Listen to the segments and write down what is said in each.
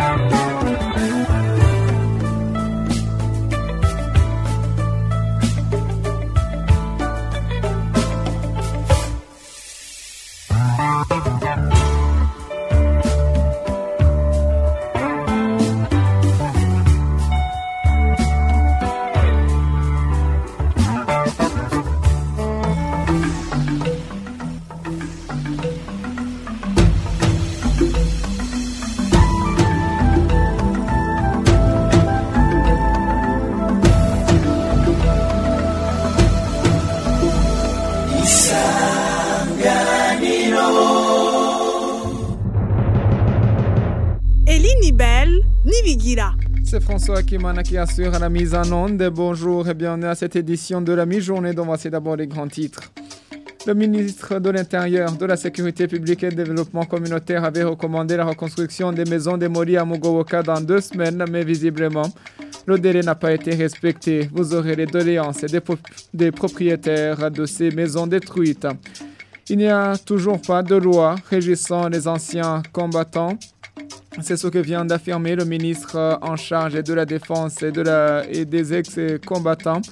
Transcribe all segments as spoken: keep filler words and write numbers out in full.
C'est François Kimana qui assure à la mise en onde. Bonjour et bienvenue à cette édition de la mi-journée dont voici d'abord les grands titres. Le ministre de l'Intérieur, de la Sécurité publique et du Développement communautaire avait recommandé la reconstruction des maisons démolies à Mugoboka dans deux semaines, mais visiblement, le délai n'a pas été respecté. Vous aurez les doléances des, po- des propriétaires de ces maisons détruites. Il n'y a toujours pas de loi régissant les anciens combattants. C'est ce que vient d'affirmer le ministre en charge de la Défense et, de la, et des ex-combattants.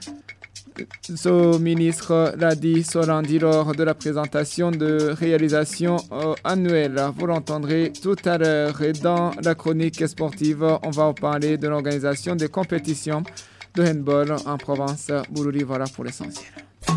Ce ministre l'a dit ce lundi lors de la présentation de réalisation euh, annuelle. Vous l'entendrez tout à l'heure. Et dans la chronique sportive, on va parler de l'organisation des compétitions de handball en province Bururi. Voilà pour l'essentiel.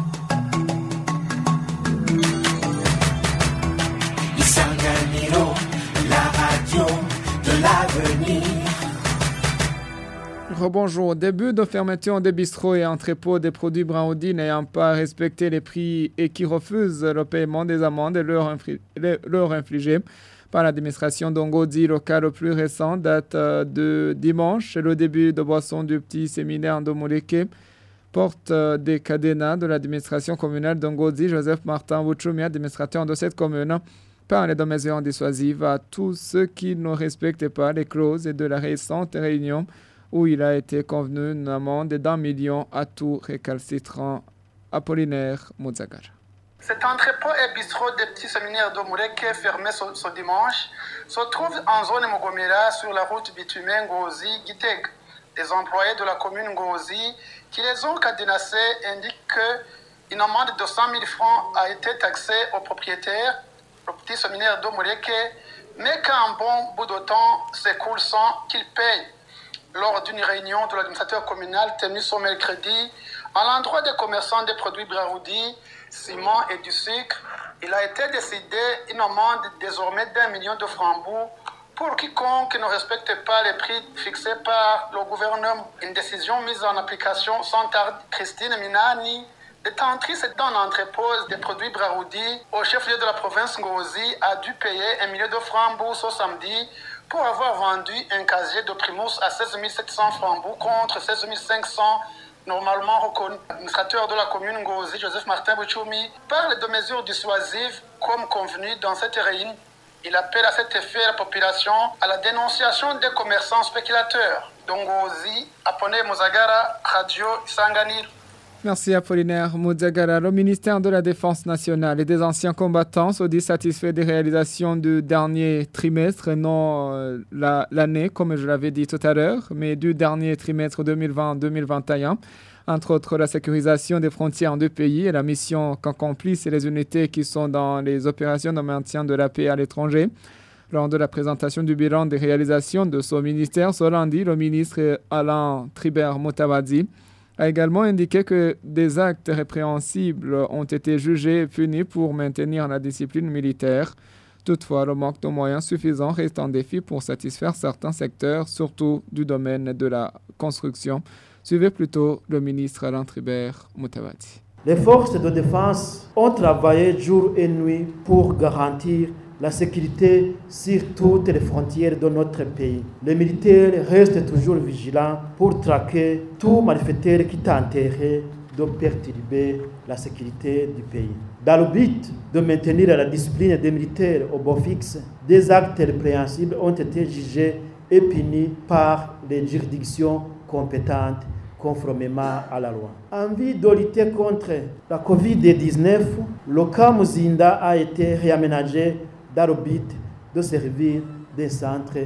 Rebonjour. Début de fermeture des bistrots et entrepôts des produits Braoudi n'ayant pas respecté les prix et qui refusent le paiement des amendes leur, infli- leur infligées par l'administration d'Ongodi. Le cas le plus récent date de dimanche. Le début de boisson du petit séminaire de Mouleke porte des cadenas de l'administration communale d'Ongodi. Joseph Martin Bouchoumi, administrateur de cette commune, parle de mesures dissuasives à tous ceux qui ne respectent pas les clauses de la récente réunion où il a été convenu une amende d'un million à tout récalcitrant. Apollinaire Moudzagara. Cet entrepôt et bistrot des petits séminaires de Mouleke fermé ce, ce dimanche se trouve en zone Mogomera sur la route bitumen Ngozi-Giteg. Les employés de la commune Ngozi qui les ont cadenassés indiquent qu'une amende de cent mille francs a été taxée aux propriétaires, le petit séminaire de Mouleke, mais qu'un bon bout de temps s'écoule sans qu'ils payent. Lors d'une réunion de l'administrateur communal tenue ce mercredi, à l'endroit des commerçants des produits Braoudi, ciment et du sucre, il a été décidé une amende désormais d'un million de francs pour quiconque ne respecte pas les prix fixés par le gouvernement. Une décision mise en application sans tarde. Christine Minani, détentrice d'un entrepôt des produits Braoudi au chef-lieu de la province Ngozi, a dû payer un million de francs ce samedi pour avoir vendu un casier de Primus à seize mille sept cents francs contre seize mille cinq cents normalement reconnu. L'administrateur de la commune Ngozi, Joseph Martin Bouchoumi, parle de mesures dissuasives comme convenu dans cette réunion. Il appelle à cet effet la population à la dénonciation des commerçants spéculateurs. Ngozi, Apollinaire Moudzagara, Radio Isanganiro. Merci Apollinaire Moudzagara. Le ministère de la Défense nationale et des anciens combattants se dit satisfait des réalisations du dernier trimestre, non euh, la, l'année, comme je l'avais dit tout à l'heure, mais du dernier trimestre deux mille vingt deux mille vingt et un. Entre autres, la sécurisation des frontières du pays et la mission qu'accomplissent les unités qui sont dans les opérations de maintien de la paix à l'étranger. Lors de la présentation du bilan des réalisations de ce ministère, ce lundi, le ministre Alain Tribert Moutawadzi a également indiqué que des actes répréhensibles ont été jugés et punis pour maintenir la discipline militaire. Toutefois, le manque de moyens suffisants reste un défi pour satisfaire certains secteurs, surtout du domaine de la construction. Suivez plutôt le ministre Alain Tribert Moutawadzi. Les forces de défense ont travaillé jour et nuit pour garantir la sécurité sur toutes les frontières de notre pays. Les militaires restent toujours vigilants pour traquer tout malfaiteur qui tenterait de perturber la sécurité du pays. Dans le but de maintenir la discipline des militaires au beau fixe, des actes répréhensibles ont été jugés et punis par les juridictions compétentes conformément à la loi. En vue de lutter contre la covid dix-neuf, le camp Muzinda a été réaménagé dans le but de servir des centres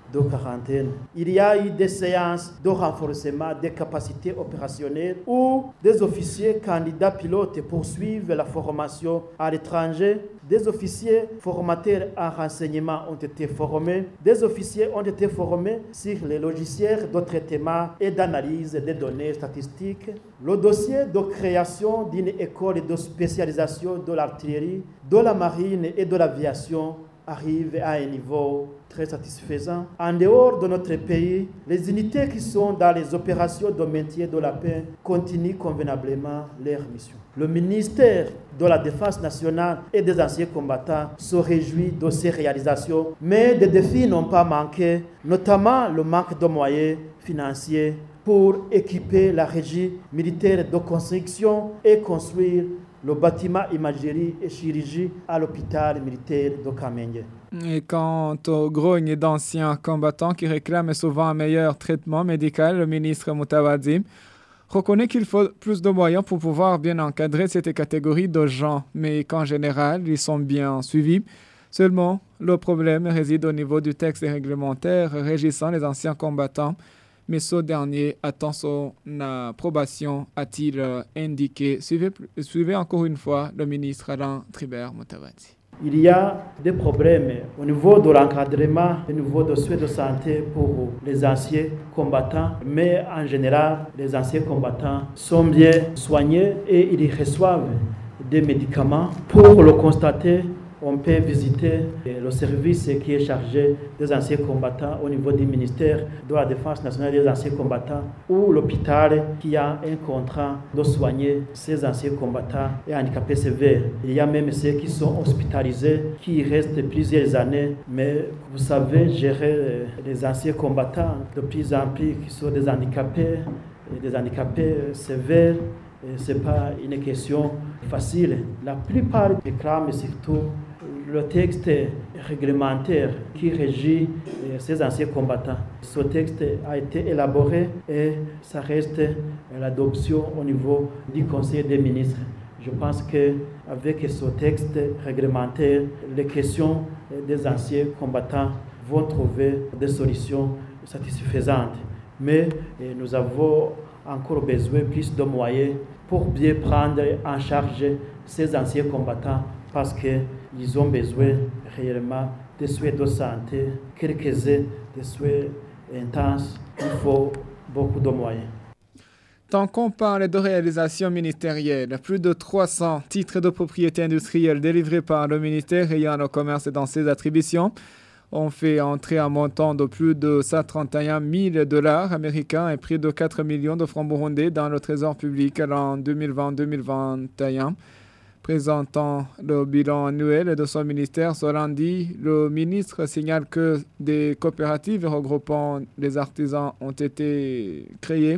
de quarantaine. Il y a eu des séances de renforcement des capacités opérationnelles où des officiers candidats pilotes poursuivent la formation à l'étranger. Des officiers formateurs en renseignement ont été formés. Des officiers ont été formés sur les logiciels de traitement et d'analyse des données statistiques. Le dossier de création d'une école de spécialisation de l'artillerie, de la marine et de l'aviation arrive à un niveau très satisfaisant. En dehors de notre pays, les unités qui sont dans les opérations de maintien de la paix continuent convenablement leur mission. Le ministère de la Défense nationale et des anciens combattants se réjouit de ces réalisations, mais des défis n'ont pas manqué, notamment le manque de moyens financiers pour équiper la régie militaire de construction et construire le bâtiment imagerie et chirurgie à l'hôpital militaire de Kamenge. Et quant aux grognes d'anciens combattants qui réclament souvent un meilleur traitement médical, le ministre Mutawadzi reconnaît qu'il faut plus de moyens pour pouvoir bien encadrer cette catégorie de gens, mais qu'en général, ils sont bien suivis. Seulement, le problème réside au niveau du texte réglementaire régissant les anciens combattants, mais ce dernier attend son approbation, a-t-il indiqué. Suivez, suivez encore une fois le ministre Alain Tribert Mutawadzi. Il y a des problèmes au niveau de l'encadrement, au niveau de soins de santé pour les anciens combattants, mais en général, les anciens combattants sont bien soignés et ils reçoivent des médicaments. Pour le constater, on peut visiter le service qui est chargé des anciens combattants au niveau du ministère de la Défense nationale des anciens combattants ou l'hôpital qui a un contrat de soigner ces anciens combattants et handicapés sévères. Il y a même ceux qui sont hospitalisés, qui restent plusieurs années, mais vous savez, gérer les anciens combattants de plus en plus qui sont des handicapés, des handicapés sévères, ce n'est pas une question facile. La plupart réclament surtout le texte réglementaire qui régit ces anciens combattants. Ce texte a été élaboré et ça reste l'adoption au niveau du Conseil des ministres. Je pense qu'avec ce texte réglementaire, les questions des anciens combattants vont trouver des solutions satisfaisantes. Mais nous avons encore besoin de plus de moyens pour bien prendre en charge ces anciens combattants parce qu'ils ont besoin réellement de soins de santé, quelques-uns de soins intenses. Il faut beaucoup de moyens. Tant qu'on parle de réalisation ministérielle, plus de trois cents titres de propriété industrielle délivrés par le ministère ayant le commerce dans ses attributions ont fait entrer un montant de plus de cent trente et un mille dollars américains et près de quatre millions de francs burundais dans le trésor public en deux mille vingt deux mille vingt et un. Présentant le bilan annuel de son ministère ce lundi, le ministre signale que des coopératives regroupant les artisans ont été créées.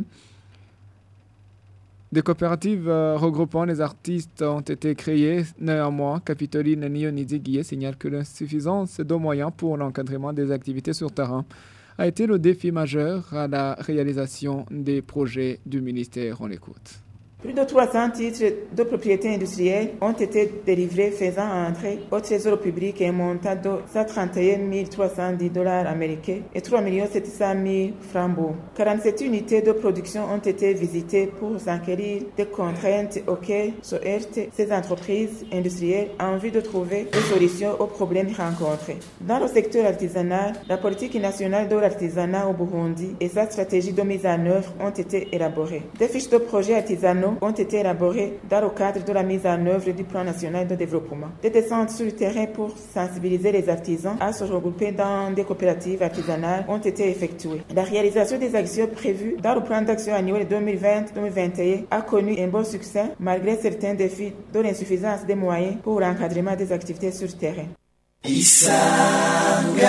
Des coopératives euh, regroupant les artistes ont été créées. Néanmoins, Capitoline Nyonidzi-Guillet signale que l'insuffisance de moyens pour l'encadrement des activités sur terrain a été le défi majeur à la réalisation des projets du ministère. On l'écoute. Plus de trois cents titres de propriété industrielle ont été délivrés, faisant entrer au trésor public un montant de cent trente et un mille trois cent dix dollars américains et trois millions sept cent mille francs burundais. quarante-sept unités de production ont été visitées pour s'enquérir des contraintes auxquelles se heurtent ces entreprises industrielles en vue de trouver des solutions aux problèmes rencontrés. Dans le secteur artisanal, la politique nationale de l'artisanat au Burundi et sa stratégie de mise en œuvre ont été élaborées. Des fiches de projets artisanaux ont été élaborés dans le cadre de la mise en œuvre du plan national de développement. Des descentes sur le terrain pour sensibiliser les artisans à se regrouper dans des coopératives artisanales ont été effectuées. La réalisation des actions prévues dans le plan d'action annuel deux mille vingt deux mille vingt et un a connu un bon succès malgré certains défis de l'insuffisance des moyens pour l'encadrement des activités sur le terrain. Isanganiro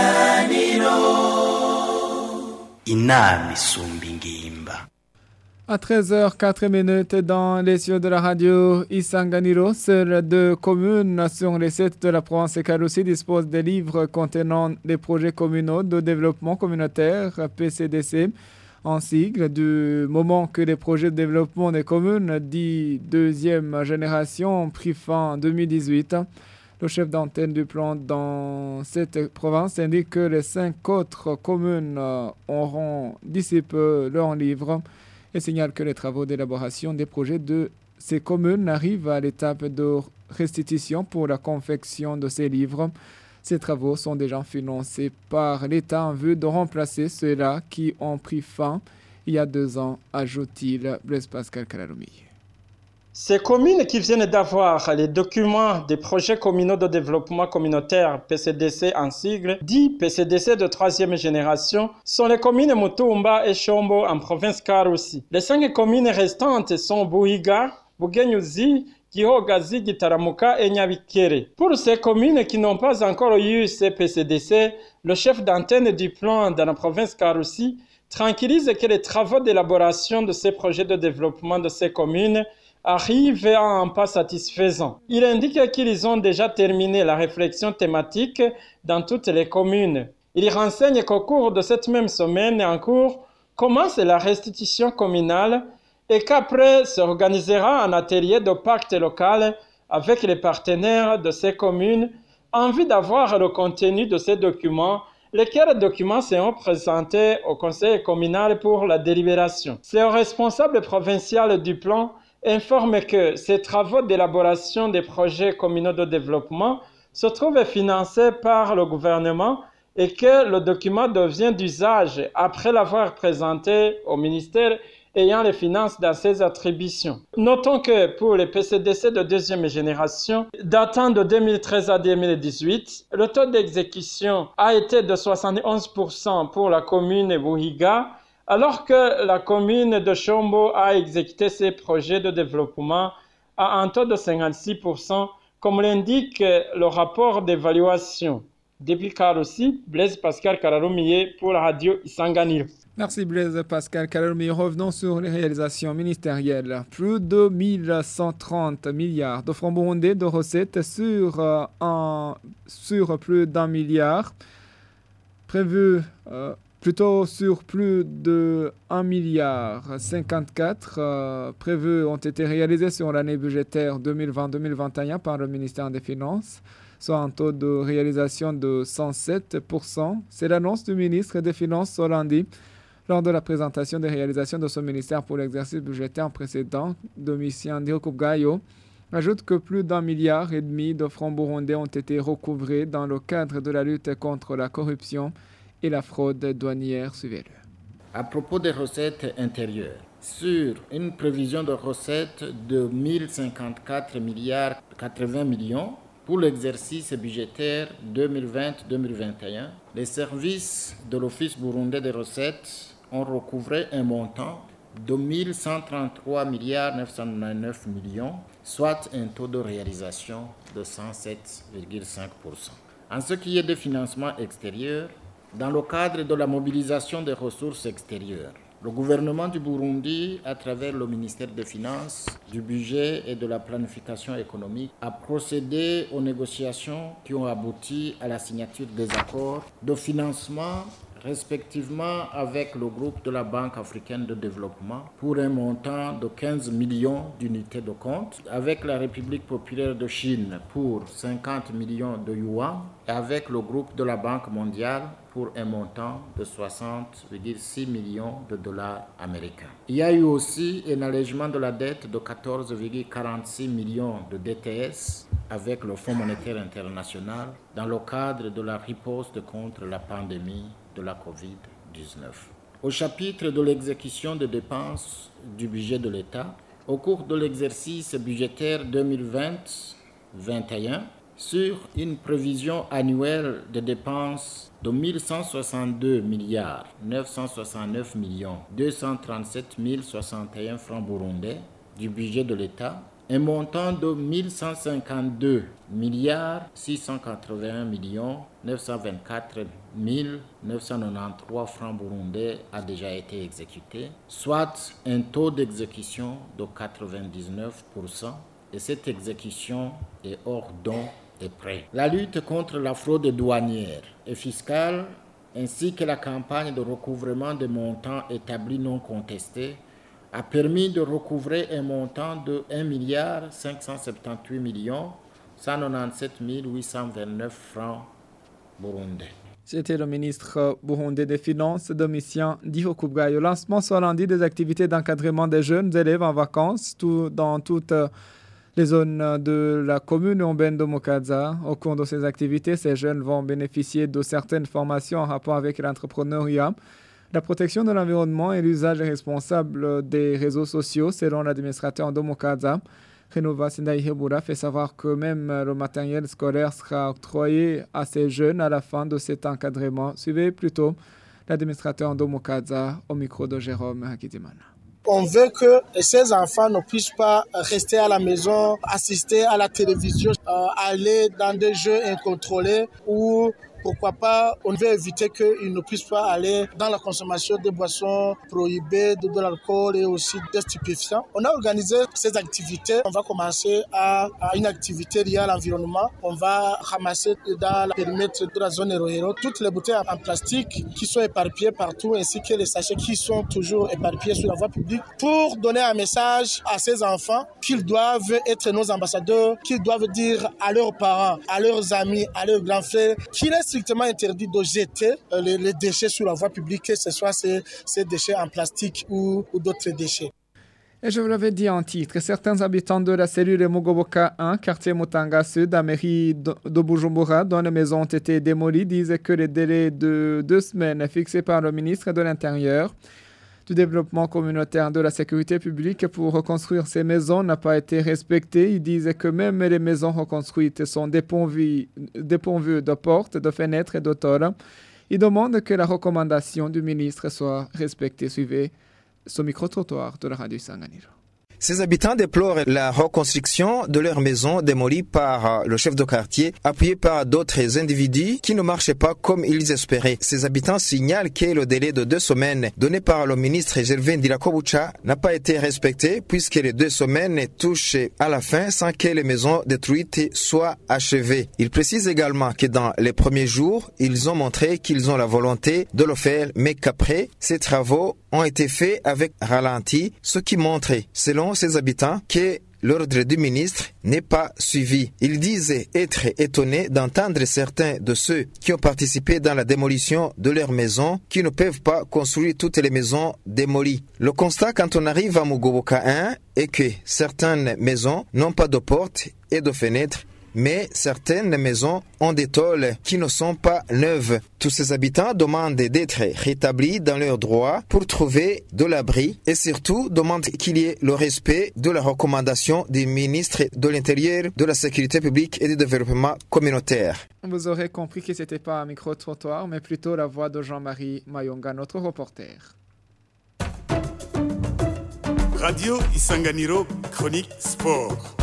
Inami isumba ingimba. À treize heures quatre dans les cieux de la radio Isanganiro, seules deux communes sur les sept de la province Karusi disposent des livres contenant les projets communaux de développement communautaire P C D C en sigle, du moment que les projets de développement des communes dits deuxième génération ont pris fin en deux mille dix-huit. Le chef d'antenne du plan dans cette province indique que les cinq autres communes auront d'ici peu leur livre et signale que les travaux d'élaboration des projets de ces communes arrivent à l'étape de restitution pour la confection de ces livres. Ces travaux sont déjà financés par l'État en vue de remplacer ceux-là qui ont pris fin il y a deux ans, ajoute-t-il. Blaise Pascal Kalaloumi. Ces communes qui viennent d'avoir les documents des projets communaux de développement communautaire P C D C en sigle, dit P C D C de troisième génération, sont les communes Mutumba et Chombo en province Karusi. Les cinq communes restantes sont Buhiga, Bugenyuzi, Gihogazi, Gitaramuka et Nyabikere. Pour ces communes qui n'ont pas encore eu ces P C D C, le chef d'antenne du plan dans la province Karusi tranquillise que les travaux d'élaboration de ces projets de développement de ces communes arrivent à un pas satisfaisant. Il indique qu'ils ont déjà terminé la réflexion thématique dans toutes les communes. Il renseigne qu'au cours de cette même semaine en cours commence la restitution communale et qu'après s'organisera un atelier de pacte local avec les partenaires de ces communes en vue d'avoir le contenu de ces documents, lesquels documents seront présentés au conseil communal pour la délibération. C'est au responsable provincial du plan informe que ces travaux d'élaboration des projets communaux de développement se trouvent financés par le gouvernement et que le document devient d'usage après l'avoir présenté au ministère ayant les finances dans ses attributions. Notons que pour les P C D C de deuxième génération, datant de deux mille treize à deux mille dix-huit, le taux d'exécution a été de soixante et onze pour cent pour la commune Buhiga, alors que la commune de Chombo a exécuté ses projets de développement à un taux de cinquante-six pour cent, comme l'indique le rapport d'évaluation. Depuis Karusi, Blaise Pascal Kalaloumi pour la radio Isanganiro. Merci Blaise Pascal Kalaloumi. Revenons sur les réalisations ministérielles. Plus de mille cent trente milliards de francs burundais de recettes sur, euh, un, sur plus d'un milliard. Prévu, euh, plutôt sur plus de un milliard cinquante-quatre euh, prévus ont été réalisés sur l'année budgétaire deux mille vingt deux mille vingt et un par le ministère des Finances, soit un taux de réalisation de cent sept pour cent. C'est l'annonce du ministre des Finances lundi lors de la présentation des réalisations de son ministère pour l'exercice budgétaire précédent. Domitien Ndihokubwayo ajoute que plus d'un milliard et demi de francs burundais ont été recouvrés dans le cadre de la lutte contre la corruption et la fraude douanière. Suivez-le. À propos des recettes intérieures, sur une prévision de recettes de mille cinquante-quatre milliards quatre-vingts millions, pour l'exercice budgétaire deux mille vingt deux mille vingt et un, les services de l'Office burundais des recettes ont recouvré un montant de mille cent trente-trois milliards neuf cent quatre-vingt-dix-neuf millions, soit un taux de réalisation de cent sept virgule cinq pour cent. En ce qui est de financement extérieur, dans le cadre de la mobilisation des ressources extérieures, le gouvernement du Burundi, à travers le ministère des Finances, du Budget et de la Planification économique, a procédé aux négociations qui ont abouti à la signature des accords de financement respectivement avec le groupe de la Banque africaine de développement pour un montant de quinze millions d'unités de compte, avec la République populaire de Chine pour cinquante millions de yuan et avec le groupe de la Banque mondiale pour un montant de soixante virgule six millions de dollars américains. Il y a eu aussi un allègement de la dette de quatorze virgule quarante-six millions de D T S avec le Fonds monétaire international dans le cadre de la riposte contre la pandémie de la covid dix-neuf. Au chapitre de l'exécution des dépenses du budget de l'État, au cours de l'exercice budgétaire deux mille vingt vingt et un, sur une prévision annuelle de dépenses de mille cent soixante-deux milliards neuf cent soixante-neuf millions deux cent trente-sept mille soixante et un francs burundais du budget de l'État, un montant de mille cent cinquante-deux milliards six cent quatre-vingt-un millions neuf cent vingt-quatre mille neuf cent quatre-vingt-treize francs burundais a déjà été exécuté, soit un taux d'exécution de quatre-vingt-dix-neuf pour cent, et cette exécution est hors don et prêt. La lutte contre la fraude douanière et fiscale ainsi que la campagne de recouvrement des montants établis non contestés a permis de recouvrer un montant de un milliard cinq cent soixante-dix-huit millions cent quatre-vingt-dix-sept mille huit cent vingt-neuf francs burundais. C'était le ministre burundais des Finances, Domitien Dihokubwayo. Lancement ce lundi des activités d'encadrement des jeunes élèves en vacances tout, dans toutes les zones de la commune urbaine de Mukaza. Au cours de ces activités, ces jeunes vont bénéficier de certaines formations en rapport avec l'entrepreneuriat, la protection de l'environnement et l'usage responsable des réseaux sociaux, selon l'administrateur de Mukaza. Renova Sendaïhebura fait savoir que même le matériel scolaire sera octroyé à ces jeunes à la fin de cet encadrement. Suivez plutôt l'administrateur de Mukaza au micro de Jérôme Hakidimana. On veut que ces enfants ne puissent pas rester à la maison, assister à la télévision, euh, aller dans des jeux incontrôlés ou pourquoi pas, on veut éviter qu'ils ne puissent pas aller dans la consommation des boissons prohibées, de, de l'alcool et aussi des stupéfiants. On a organisé ces activités. On va commencer à, à une activité liée à l'environnement. On va ramasser dans le périmètre de la zone Héro-Héro toutes les bouteilles en plastique qui sont éparpillées partout ainsi que les sachets qui sont toujours éparpillés sur la voie publique pour donner un message à ces enfants qu'ils doivent être nos ambassadeurs, qu'ils doivent dire à leurs parents, à leurs amis, à leurs grands frères qu'il est strictement interdit de jeter les, les déchets sur la voie publique, que ce soit ces, ces déchets en plastique ou, ou d'autres déchets. Et je vous l'avais dit en titre, certains habitants de la cellule Mugoboka un, quartier Mutanga Sud, à la mairie de, de Bujumbura, dont les maisons ont été démolies, disent que les délais de deux semaines fixés par le ministre de l'Intérieur, du développement communautaire de la sécurité publique pour reconstruire ces maisons n'a pas été respecté. Ils disent que même les maisons reconstruites sont dépourvues, dépourvues de portes, de fenêtres et de tôles. Ils demandent que la recommandation du ministre soit respectée. Suivez ce micro-trottoir de la radio Sanganiro. Ces habitants déplorent la reconstruction de leurs maisons démolies par le chef de quartier, appuyé par d'autres individus qui ne marchaient pas comme ils espéraient. Ces habitants signalent que le délai de deux semaines donné par le ministre Gervais Ndirakobucha n'a pas été respecté puisque les deux semaines touchent à la fin sans que les maisons détruites soient achevées. Il précise également que dans les premiers jours, ils ont montré qu'ils ont la volonté de le faire, mais qu'après, ces travaux ont été faits avec ralenti, ce qui montre, selon ces habitants, que l'ordre du ministre n'est pas suivi. Ils disent être étonnés d'entendre certains de ceux qui ont participé dans la démolition de leurs maisons qui ne peuvent pas construire toutes les maisons démolies. Le constat quand on arrive à Mugoboka un est que certaines maisons n'ont pas de portes et de fenêtres, mais certaines maisons ont des tôles qui ne sont pas neuves. Tous ces habitants demandent d'être rétablis dans leurs droits pour trouver de l'abri et surtout demandent qu'il y ait le respect de la recommandation du ministre de l'Intérieur, de la Sécurité publique et du Développement communautaire. Vous aurez compris que ce n'était pas un micro-trottoir, mais plutôt la voix de Jean-Marie Mayonga, notre reporter. Radio Isanganiro, chronique sport.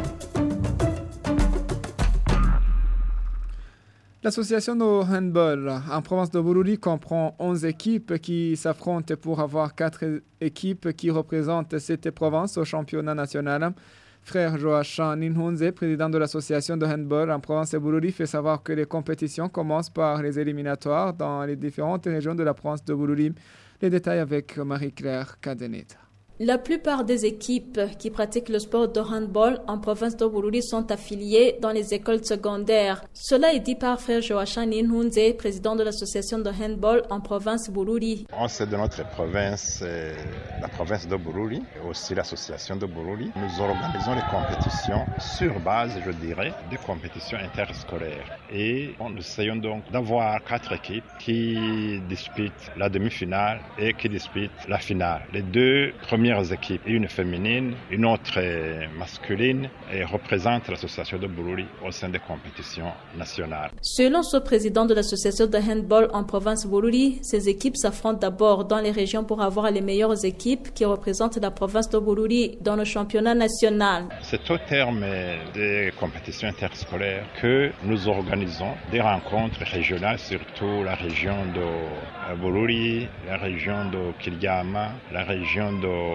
L'association de handball en province de Bururi comprend onze équipes qui s'affrontent pour avoir quatre équipes qui représentent cette province au championnat national. Frère Joachim Ninhunze, président de l'association de handball en province de Bururi, fait savoir que les compétitions commencent par les éliminatoires dans les différentes régions de la province de Bururi. Les détails avec Marie-Claire Cadeneta. La plupart des équipes qui pratiquent le sport de handball en province de Bururi sont affiliées dans les écoles secondaires. Cela est dit par frère Joachim Ninhunze, président de l'association de handball en province Bururi. On sait de notre province, la province de Bururi, et aussi l'association de Bururi. Nous organisons les compétitions sur base, je dirais, de compétitions interscolaires. Et nous essayons donc d'avoir quatre équipes qui disputent la demi-finale et qui disputent la finale. Les deux premières équipes, une féminine, une autre masculine, et représentent l'association de Bururi au sein des compétitions nationales. Selon ce président de l'association de handball en province Bururi, ces équipes s'affrontent d'abord dans les régions pour avoir les meilleures équipes qui représentent la province de Bururi dans le championnat national. C'est au terme des compétitions interscolaires que nous organisons des rencontres régionales, surtout la région de Bururi, la région de Kiliama, la région de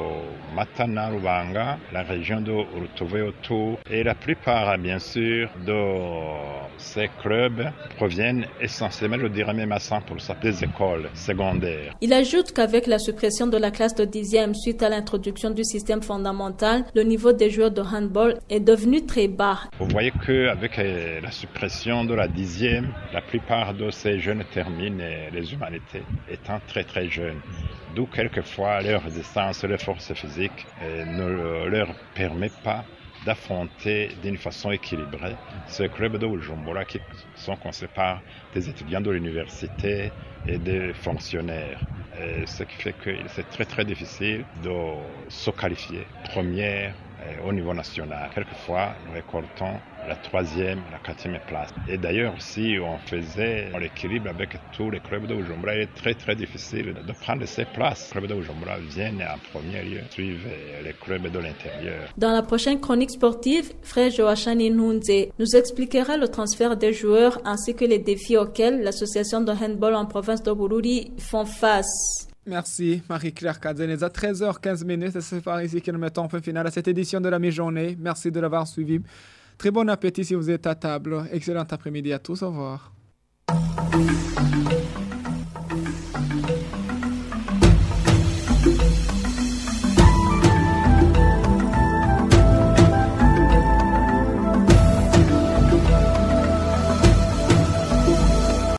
Matana, Rubanga, la région de Rutoveoto. Et la plupart, bien sûr, de ces clubs proviennent essentiellement, je dirais même à cent pour cent, des écoles secondaires. Il ajoute qu'avec la suppression de la classe de dixième suite à l'introduction du système fondamental, le niveau des joueurs de handball est devenu très bas. Vous voyez qu'avec la suppression de la dixième, la plupart de ces jeunes terminent les humanités étant très très jeunes. D'où quelquefois leur distance, leur force physique ne leur permet pas d'affronter d'une façon équilibrée ce club de Bujumbura qui sont conçus par des étudiants de l'université et des fonctionnaires. Et ce qui fait que c'est très très difficile de se qualifier première au niveau national. Quelquefois, nous récoltons la troisième, la quatrième place. Et d'ailleurs, si on faisait l'équilibre avec tous les clubs de Bujumbura, il est très très difficile de prendre ces places. Les clubs de Bujumbura viennent en premier lieu, suivent les clubs de l'intérieur. Dans la prochaine chronique sportive, frère Joachani Nunze nous expliquera le transfert des joueurs ainsi que les défis auxquels l'association de handball en province de Bururi font face. Merci Marie-Claire Kadzenez. À treize heures quinze, c'est par ici que nous mettons fin final à cette édition de la mi-journée. Merci de l'avoir suivi. Très bon appétit si vous êtes à table. Excellent après-midi à tous. Au revoir.